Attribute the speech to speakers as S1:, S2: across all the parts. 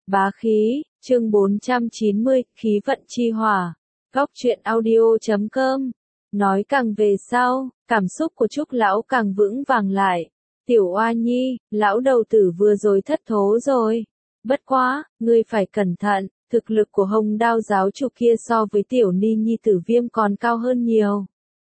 S1: Bá khí, chương 490, khí vận chi hỏa. Góc truyện audio.com. Nói càng về sau, cảm xúc của Trúc lão càng vững vàng lại. Tiểu Oa Nhi, lão đầu tử vừa rồi thất thố rồi. Bất quá, ngươi phải cẩn thận, thực lực của Hồng Đao giáo chủ kia so với Tiểu Ni Nhi Tử Viêm còn cao hơn nhiều.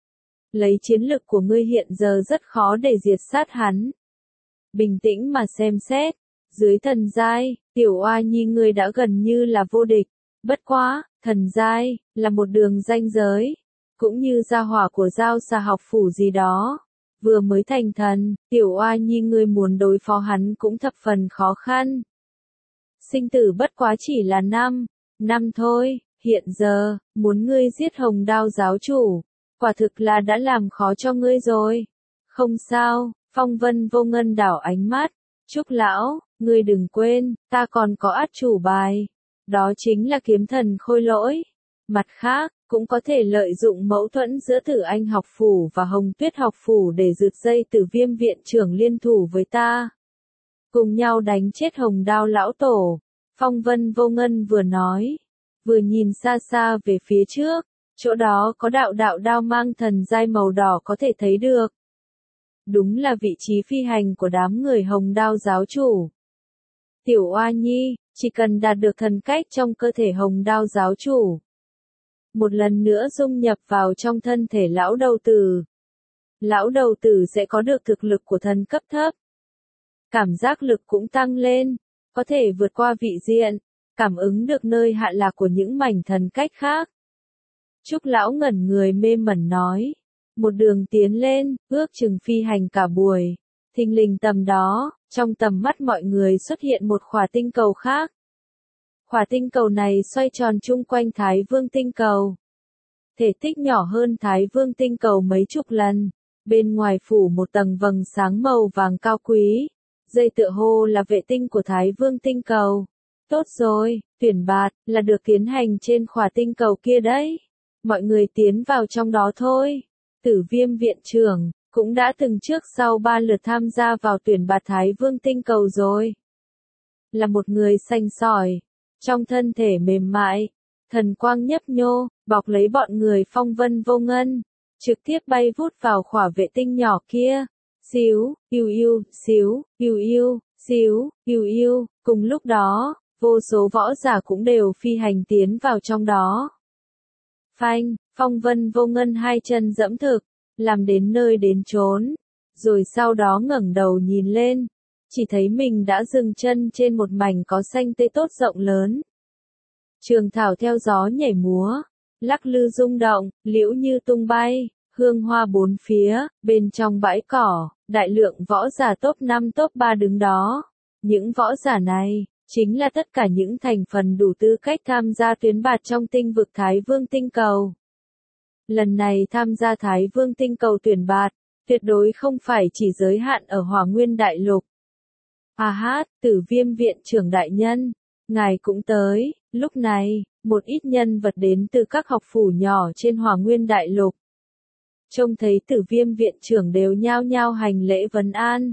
S1: Lấy chiến lực của ngươi hiện giờ rất khó để diệt sát hắn. Bình tĩnh mà xem xét, dưới thần giai, Tiểu Oa Nhi ngươi đã gần như là vô địch. Bất quá, thần giai là một đường ranh giới, cũng như gia hỏa của Giao Xà học phủ gì đó. Vừa mới thành thần, Tiểu Oa Nhi ngươi muốn đối phó hắn cũng thập phần khó khăn. Sinh tử bất quá chỉ là năm thôi, hiện giờ, muốn ngươi giết Hồng Đao giáo chủ, quả thực là đã làm khó cho ngươi rồi. Không sao, Phong Vân Vô Ngân đảo ánh mắt, Trúc lão, ngươi đừng quên, ta còn có át chủ bài, đó chính là kiếm thần khôi lỗi. Mặt khác, cũng có thể lợi dụng mâu thuẫn giữa Tử Anh học phủ và Hồng Tuyết học phủ để rượt dây Tử Viêm viện trưởng liên thủ với ta. Cùng nhau đánh chết Hồng Đao lão tổ. Phong Vân Vô Ngân vừa nói, vừa nhìn xa xa về phía trước, chỗ đó có đạo đao mang thần giai màu đỏ có thể thấy được. Đúng là vị trí phi hành của đám người Hồng Đao giáo chủ. Tiểu Oa Nhi, chỉ cần đạt được thần cách trong cơ thể Hồng Đao giáo chủ, một lần nữa dung nhập vào trong thân thể lão đầu tử. Lão đầu tử sẽ có được thực lực của thần cấp thấp. Cảm giác lực cũng tăng lên, có thể vượt qua vị diện, cảm ứng được nơi hạ lạc của những mảnh thần cách khác. Trúc lão ngẩn người mê mẩn nói, một đường tiến lên, ước chừng phi hành cả buổi. Thình lình tầm đó, trong tầm mắt mọi người xuất hiện một khỏa tinh cầu khác. Khỏa tinh cầu này xoay tròn chung quanh Thái Vương tinh cầu. Thể tích nhỏ hơn Thái Vương tinh cầu mấy chục lần. Bên ngoài phủ một tầng vầng sáng màu vàng cao quý. Dây tựa hồ là vệ tinh của Thái Vương tinh cầu. Tốt rồi, tuyển bạt là được tiến hành trên khỏa tinh cầu kia đấy. Mọi người tiến vào trong đó thôi. Tử Viêm viện trưởng cũng đã từng trước sau 3 lượt tham gia vào tuyển bạt Thái Vương tinh cầu rồi. Là một người xanh sỏi, trong thân thể mềm mại, thần quang nhấp nhô, bọc lấy bọn người Phong Vân Vô Ngân, trực tiếp bay vút vào khỏa vệ tinh nhỏ kia. Xíu, yêu, xíu, yêu, xíu, yêu, cùng lúc đó, vô số võ giả cũng đều phi hành tiến vào trong đó. Phanh, Phong Vân Vô Ngân hai chân dẫm thực, làm đến nơi đến chốn, rồi sau đó ngẩng đầu nhìn lên, chỉ thấy mình đã dừng chân trên một mảnh có xanh tươi tốt rộng lớn. Trường thảo theo gió nhảy múa, lắc lư rung động, liễu như tung bay, hương hoa bốn phía, bên trong bãi cỏ, đại lượng võ giả top 5 top 3 đứng đó. Những võ giả này, chính là tất cả những thành phần đủ tư cách tham gia tuyến bạt trong tinh vực Thái Vương tinh cầu. Lần này tham gia Thái Vương tinh cầu tuyển bạt, tuyệt đối không phải chỉ giới hạn ở Hỏa Nguyên Đại Lục. Tử Viêm viện trưởng đại nhân, ngài cũng tới. Lúc này, một ít nhân vật đến từ các học phủ nhỏ trên Hỏa Nguyên Đại Lục. Trông thấy Tử Viêm viện trưởng đều nhao nhao hành lễ vấn an.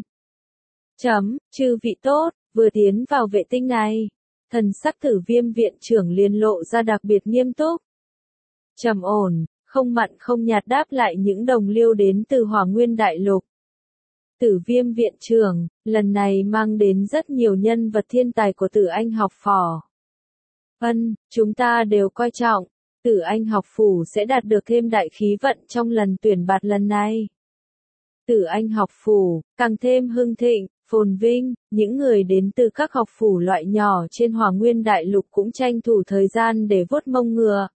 S1: Chư vị tốt, vừa tiến vào vệ tinh này, thần sắc Tử Viêm viện trưởng liền lộ ra đặc biệt nghiêm túc. Trầm ổn, không mặn không nhạt đáp lại những đồng liêu đến từ Hỏa Nguyên Đại Lục. Tử Viêm viện trưởng, lần này mang đến rất nhiều nhân vật thiên tài của Tử Anh học phỏ. Chúng ta đều coi trọng, Tử Anh học phủ sẽ đạt được thêm đại khí vận trong lần tuyển bạt lần này. Tử Anh học phủ, càng thêm hưng thịnh, phồn vinh, những người đến từ các học phủ loại nhỏ trên Hỏa Nguyên Đại Lục cũng tranh thủ thời gian để vuốt mông ngựa.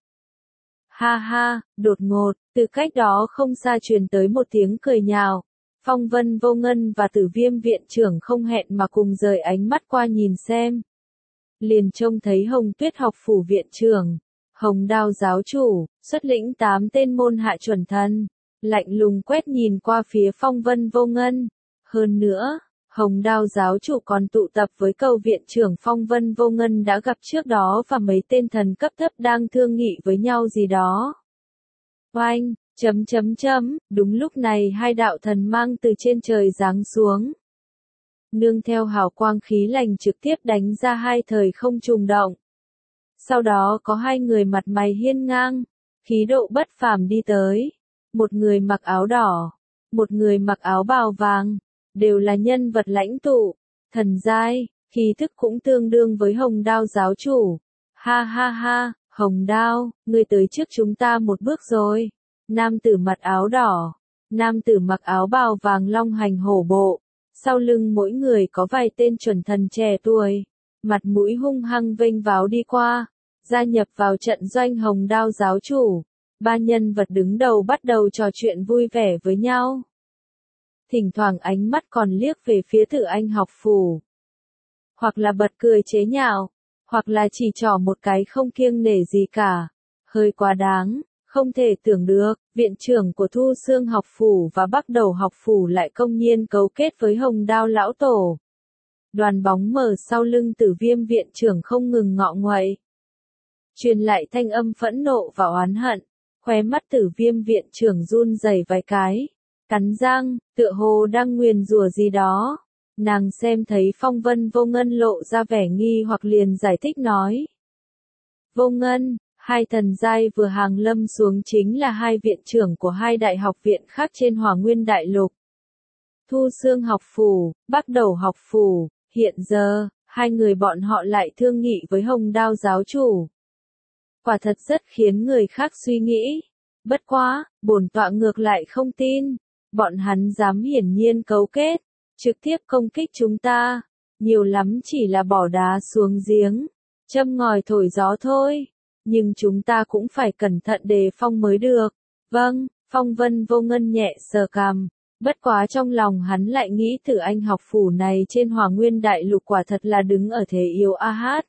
S1: Ha, đột ngột, từ cách đó không xa truyền tới một tiếng cười nhạo. Phong Vân Vô Ngân và Tử Viêm viện trưởng không hẹn mà cùng rời ánh mắt qua nhìn xem. Liền trông thấy Hồng Tuyết học phủ viện trưởng, Hồng Đao giáo chủ, xuất lĩnh 8 tên môn hạ chuẩn thần, lạnh lùng quét nhìn qua phía Phong Vân Vô Ngân. Hơn nữa, Hồng Đao giáo chủ còn tụ tập với cầu viện trưởng Phong Vân Vô Ngân đã gặp trước đó và mấy tên thần cấp thấp đang thương nghị với nhau gì đó. Oanh, đúng lúc này hai đạo thần mang từ trên trời giáng xuống. nương theo hào quang khí lành trực tiếp đánh ra hai thời không trùng động. Sau đó có hai người mặt mày hiên ngang, khí độ bất phàm đi tới, một người mặc áo đỏ, một người mặc áo bào vàng, đều là nhân vật lãnh tụ, thần giai, khí thức cũng tương đương với Hồng Đao giáo chủ. Ha ha ha, Hồng Đao, ngươi tới trước chúng ta một bước rồi. Nam tử mặc áo đỏ, nam tử mặc áo bào vàng long hành hổ bộ, sau lưng mỗi người có vài tên chuẩn thần trẻ tuổi, mặt mũi hung hăng vênh váo đi qua, gia nhập vào trận doanh Hồng Đao giáo chủ. Ba nhân vật đứng đầu bắt đầu trò chuyện vui vẻ với nhau. Thỉnh thoảng ánh mắt còn liếc về phía Tử Anh học phủ. Hoặc là bật cười chế nhạo, hoặc là chỉ trỏ một cái không kiêng nể gì cả. Hơi quá đáng, không thể tưởng được, viện trưởng của Thu Xương học phủ và Bắc Đầu học phủ lại công nhiên cấu kết với Hồng Đao lão tổ. Đoàn bóng mờ sau lưng Tử Viêm viện trưởng không ngừng ngọ nguậy. Truyền lại thanh âm phẫn nộ và oán hận, khóe mắt Tử Viêm viện trưởng run rẩy vài cái, cắn răng, tựa hồ đang nguyền rủa gì đó. Nàng xem thấy Phong Vân Vô Ngân lộ ra vẻ nghi hoặc liền giải thích nói. Vô Ngân, hai thần giai vừa hàng lâm xuống chính là hai viện trưởng của hai đại học viện khác trên Hỏa Nguyên Đại Lục. Thu Xương học phủ, Bắc Đầu học phủ, hiện giờ, hai người bọn họ lại thương nghị với Hồng Đao giáo chủ. Quả thật rất khiến người khác suy nghĩ. Bất quá, bổn tọa ngược lại không tin, bọn hắn dám hiển nhiên cấu kết, trực tiếp công kích chúng ta, nhiều lắm chỉ là bỏ đá xuống giếng, châm ngòi thổi gió thôi, nhưng chúng ta cũng phải cẩn thận đề phòng mới được. Vâng, Phong Vân Vô Ngân nhẹ sờ cằm, bất quá trong lòng hắn lại nghĩ Tử Anh học phủ này trên Hỏa Nguyên Đại Lục quả thật là đứng ở thế yếu a hát.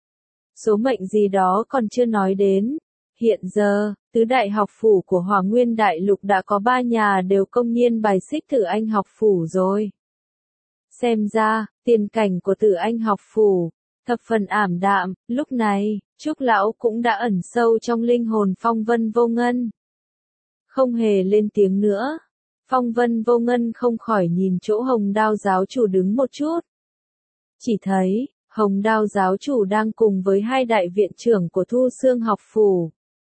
S1: Số mệnh gì đó còn chưa nói đến. Hiện giờ, tứ đại học phủ của Hỏa Nguyên Đại Lục đã có 3 nhà đều công nhiên bài xích Tử Anh học phủ rồi. Xem ra, tiền cảnh của Tử Anh học phủ, thập phần ảm đạm, lúc này, Trúc Lão cũng đã ẩn sâu trong linh hồn Phong Vân Vô Ngân. Không hề lên tiếng nữa, Phong Vân Vô Ngân không khỏi nhìn chỗ Hồng Đao giáo chủ đứng một chút. Chỉ thấy, Hồng Đao giáo chủ đang cùng với hai đại viện trưởng của Thu Xương học phủ,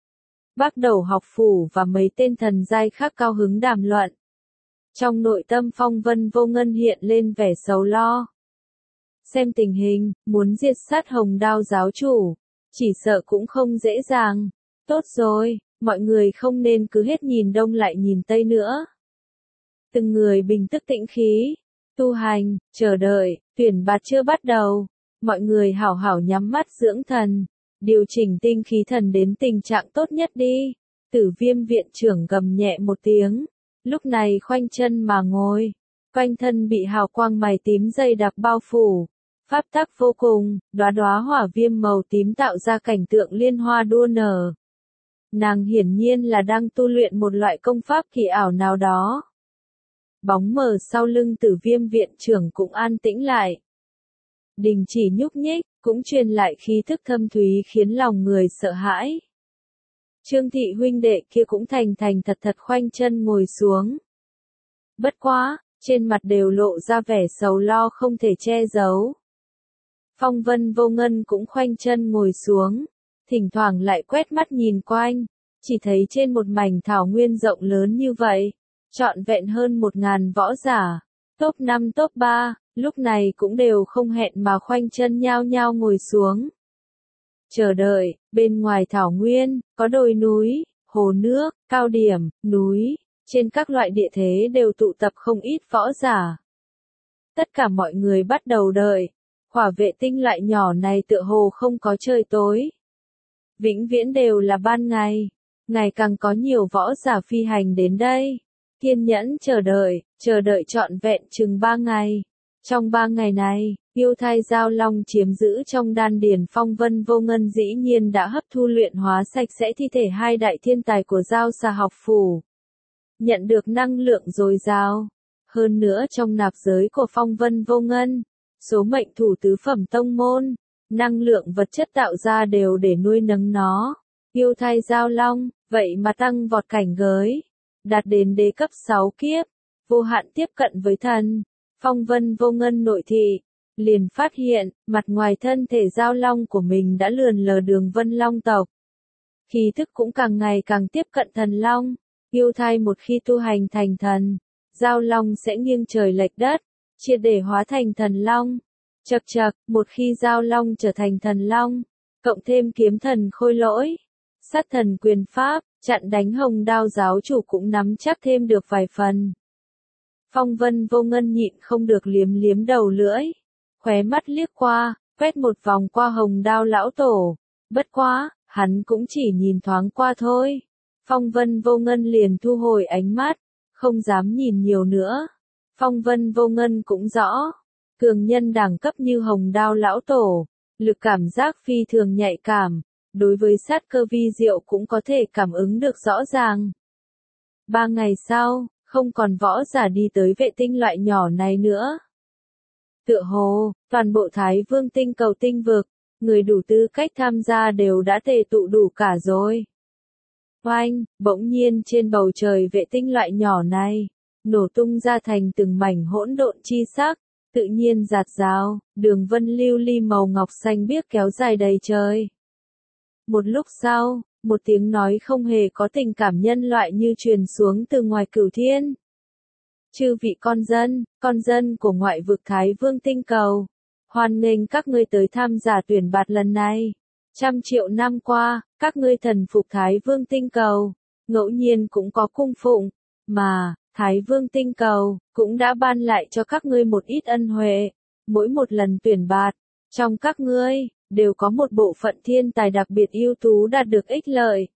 S1: Bắc Đầu học phủ và mấy tên thần giai khác cao hứng đàm luận. Trong nội tâm Phong Vân Vô Ngân hiện lên vẻ sầu lo. Xem tình hình, muốn diệt sát Hồng Đao giáo chủ, chỉ sợ cũng không dễ dàng. Tốt rồi, mọi người không nên cứ hết nhìn đông lại nhìn tây nữa. Từng người bình tức tĩnh khí, tu hành, chờ đợi, tuyển bạt chưa bắt đầu. Mọi người hảo hảo nhắm mắt dưỡng thần, điều chỉnh tinh khí thần đến tình trạng tốt nhất đi. Tử Viêm viện trưởng gầm nhẹ một tiếng, lúc này khoanh chân mà ngồi, quanh thân bị hào quang màu tím dày đặc bao phủ, pháp tắc vô cùng, đóa đóa hỏa viêm màu tím tạo ra cảnh tượng liên hoa đua nở. Nàng hiển nhiên là đang tu luyện một loại công pháp kỳ ảo nào đó. Bóng mờ sau lưng Tử Viêm viện trưởng cũng an tĩnh lại. Đình chỉ nhúc nhích, cũng truyền lại khí thức thâm thúy khiến lòng người sợ hãi. Trương thị huynh đệ kia cũng thành thật thật khoanh chân ngồi xuống. Bất quá, trên mặt đều lộ ra vẻ sầu lo không thể che giấu. Phong Vân Vô Ngân cũng khoanh chân ngồi xuống, thỉnh thoảng lại quét mắt nhìn quanh, chỉ thấy trên một mảnh thảo nguyên rộng lớn như vậy, trọn vẹn hơn 1000 võ giả, top 5 top 3, lúc này cũng đều không hẹn mà khoanh chân nhao nhao ngồi xuống. Chờ đợi, bên ngoài thảo nguyên, có đồi núi, hồ nước, cao điểm, núi, trên các loại địa thế đều tụ tập không ít võ giả. Tất cả mọi người bắt đầu đợi, hỏa vệ tinh loại nhỏ này tựa hồ không có trời tối. Vĩnh viễn đều là ban ngày, ngày càng có nhiều võ giả phi hành đến đây. Kiên nhẫn chờ đợi trọn vẹn chừng 3 ngày. Trong 3 ngày này, yêu thai giao long chiếm giữ trong đan điền Phong Vân Vô Ngân dĩ nhiên đã hấp thu luyện hóa sạch sẽ thi thể hai đại thiên tài của Giao Xà học phủ. Nhận được năng lượng dồi dào. Hơn nữa trong nạp giới của Phong Vân Vô Ngân, số mệnh thủ tứ phẩm tông môn, năng lượng vật chất tạo ra đều để nuôi nấng nó. Yêu thai giao long, vậy mà tăng vọt cảnh giới, đạt đến đế cấp 6 kiếp, vô hạn tiếp cận với thần. Phong Vân Vô Ngân nội thị, liền phát hiện, mặt ngoài thân thể Giao Long của mình đã lượn lờ đường Vân Long tộc. Khí thức cũng càng ngày càng tiếp cận thần Long, yêu thai một khi tu hành thành thần, Giao Long sẽ nghiêng trời lệch đất, triệt để hóa thành thần Long. Chậc chậc, một khi Giao Long trở thành thần Long, cộng thêm kiếm thần Khôi Lỗi, sát thần quyền pháp, chặn đánh Hồng Đao giáo chủ cũng nắm chắc thêm được vài phần. Phong Vân Vô Ngân nhịn không được liếm liếm đầu lưỡi, khóe mắt liếc qua, quét một vòng qua Hồng Đao lão tổ. Bất quá, hắn cũng chỉ nhìn thoáng qua thôi. Phong Vân Vô Ngân liền thu hồi ánh mắt, không dám nhìn nhiều nữa. Phong Vân Vô Ngân cũng rõ, cường nhân đẳng cấp như Hồng Đao lão tổ, lực cảm giác phi thường nhạy cảm, đối với sát cơ vi diệu cũng có thể cảm ứng được rõ ràng. 3 ngày sau, không còn võ giả đi tới vệ tinh loại nhỏ này nữa. Tựa hồ, toàn bộ Thái Vương tinh cầu tinh vực, người đủ tư cách tham gia đều đã tề tụ đủ cả rồi. Oanh, bỗng nhiên trên bầu trời vệ tinh loại nhỏ này, nổ tung ra thành từng mảnh hỗn độn chi sắc, tự nhiên rạt rào, đường vân lưu ly màu ngọc xanh biếc kéo dài đầy trời. Một lúc sau, một tiếng nói không hề có tình cảm nhân loại như truyền xuống từ ngoài cửu thiên. Chư vị con dân của ngoại vực Thái Vương tinh cầu, hoan nghênh các ngươi tới tham gia tuyển bạt lần này. 100 triệu năm qua, các ngươi thần phục Thái Vương tinh cầu, ngẫu nhiên cũng có cung phụng, mà Thái Vương tinh cầu cũng đã ban lại cho các ngươi một ít ân huệ. Mỗi một lần tuyển bạt, trong các ngươi đều có một bộ phận thiên tài đặc biệt ưu tú đạt được ích lợi.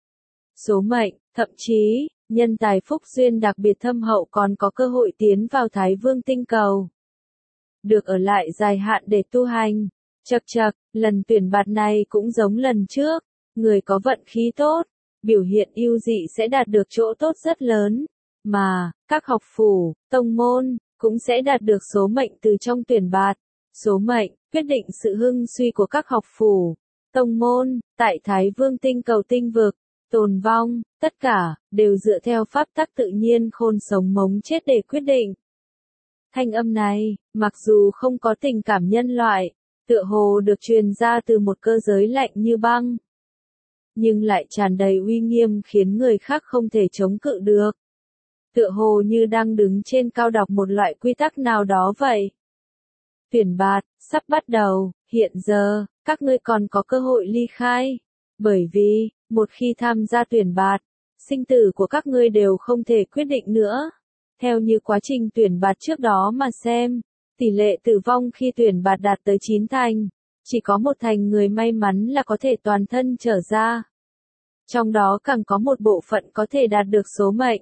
S1: Số mệnh, thậm chí, nhân tài phúc duyên đặc biệt thâm hậu còn có cơ hội tiến vào Thái Vương tinh cầu. Được ở lại dài hạn để tu hành. Chậc chậc, lần tuyển bạt này cũng giống lần trước, người có vận khí tốt, biểu hiện ưu dị sẽ đạt được chỗ tốt rất lớn, mà các học phủ, tông môn cũng sẽ đạt được số mệnh từ trong tuyển bạt. Số mệnh quyết định sự hưng suy của các học phủ, tông môn tại Thái Vương tinh cầu tinh vực, tồn vong, tất cả đều dựa theo pháp tắc tự nhiên khôn sống mống chết để quyết định. Thanh âm này, mặc dù không có tình cảm nhân loại, tựa hồ được truyền ra từ một cơ giới lạnh như băng, nhưng lại tràn đầy uy nghiêm khiến người khác không thể chống cự được. Tựa hồ như đang đứng trên cao đọc một loại quy tắc nào đó vậy. Tuyển bạt, sắp bắt đầu, hiện giờ, các ngươi còn có cơ hội ly khai. Bởi vì, một khi tham gia tuyển bạt, sinh tử của các ngươi đều không thể quyết định nữa. Theo như quá trình tuyển bạt trước đó mà xem, tỷ lệ tử vong khi tuyển bạt đạt tới 9 thành, chỉ có 1 thành người may mắn là có thể toàn thân trở ra. Trong đó càng có một bộ phận có thể đạt được số mệnh.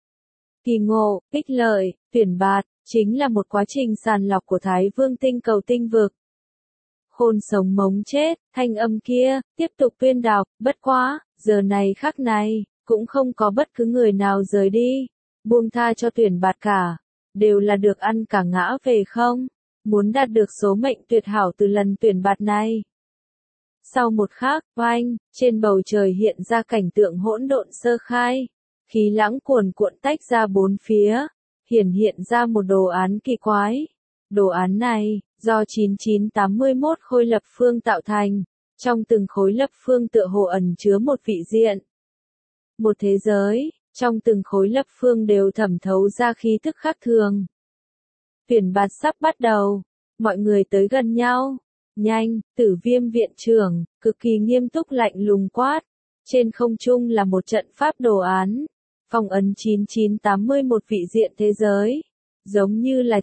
S1: Kỳ ngộ, ích lợi, tuyển bạt, chính là một quá trình sàng lọc của Thái Vương tinh cầu tinh vực. Khôn sống mống chết, thanh âm kia, tiếp tục tuyên đọc, bất quá, giờ này khắc này, cũng không có bất cứ người nào rời đi, buông tha cho tuyển bạt cả, đều là được ăn cả ngã về không, muốn đạt được số mệnh tuyệt hảo từ lần tuyển bạt này. Sau một khắc, oanh, trên bầu trời hiện ra cảnh tượng hỗn độn sơ khai, khí lãng cuồn cuộn tách ra bốn phía, hiện ra một đồ án kỳ quái. Đồ án này, do 9981 khối lập phương tạo thành, trong từng khối lập phương tựa hồ ẩn chứa một vị diện. Một thế giới, trong từng khối lập phương đều thẩm thấu ra khí thức khác thường. Tuyển bạt sắp bắt đầu, mọi người tới gần nhau. Nhanh, Tử Viêm viện trưởng, cực kỳ nghiêm túc lạnh lùng quát. Trên không trung là một trận pháp đồ án, phong ấn 9981 vị diện thế giới, giống như là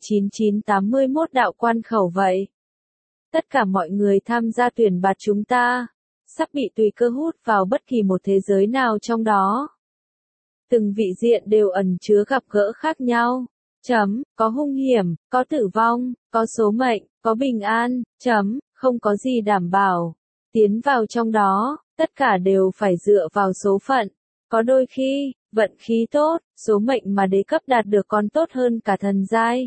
S1: 9981 đạo quan khẩu vậy. Tất cả mọi người tham gia tuyển bạt chúng ta, sắp bị tùy cơ hút vào bất kỳ một thế giới nào trong đó. Từng vị diện đều ẩn chứa gặp gỡ khác nhau. Có hung hiểm, có tử vong, có số mệnh, có bình an, không có gì đảm bảo. Tiến vào trong đó, tất cả đều phải dựa vào số phận. Có đôi khi, vận khí tốt, số mệnh mà đế cấp đạt được còn tốt hơn cả thần giai.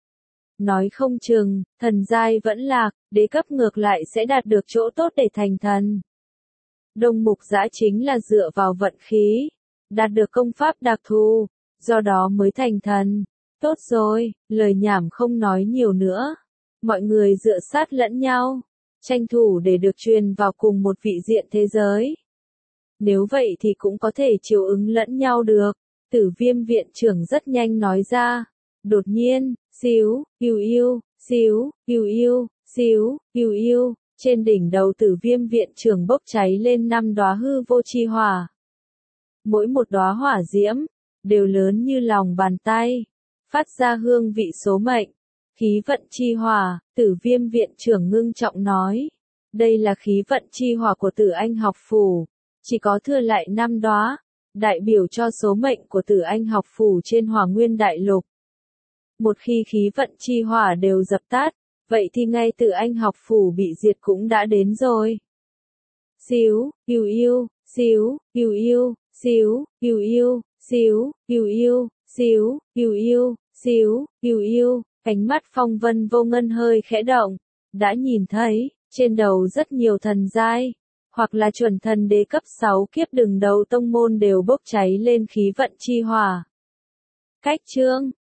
S1: Nói không chừng, thần giai vẫn lạc, đế cấp ngược lại sẽ đạt được chỗ tốt để thành thần. Đông Mục Giã chính là dựa vào vận khí, đạt được công pháp đặc thù, do đó mới thành thần. Tốt rồi, lời nhảm không nói nhiều nữa. Mọi người dựa sát lẫn nhau, tranh thủ để được truyền vào cùng một vị diện thế giới. Nếu vậy thì cũng có thể chiều ứng lẫn nhau được. Tử Viêm viện trưởng rất nhanh nói ra. Đột nhiên, xíu, yêu yêu, xíu, yêu yêu, xíu, yêu yêu, trên đỉnh đầu Tử Viêm viện trưởng bốc cháy lên 5 đóa hư vô chi hỏa. Mỗi một đóa hỏa diễm đều lớn như lòng bàn tay, phát ra hương vị số mệnh. Khí vận chi hỏa, Tử Viêm viện trưởng ngưng trọng nói. Đây là khí vận chi hỏa của Tử Anh học phủ, chỉ có thừa lại 5 đóa, đại biểu cho số mệnh của Tử Anh học phủ trên Hỏa Nguyên đại lục. Một khi khí vận chi hỏa đều dập tắt, vậy thì ngay Tử Anh học phủ bị diệt cũng đã đến rồi. Xíu, yêu yêu, xíu, yêu yêu, xíu, yêu yêu, xíu, yêu yêu, xíu, yêu yêu, xíu, yêu yêu, ánh mắt Phong Vân Vô Ngân hơi khẽ động, đã nhìn thấy, trên đầu rất nhiều thần giai, hoặc là chuẩn thần đế cấp 6 kiếp đường đầu tông môn đều bốc cháy lên khí vận chi hỏa. Cách chương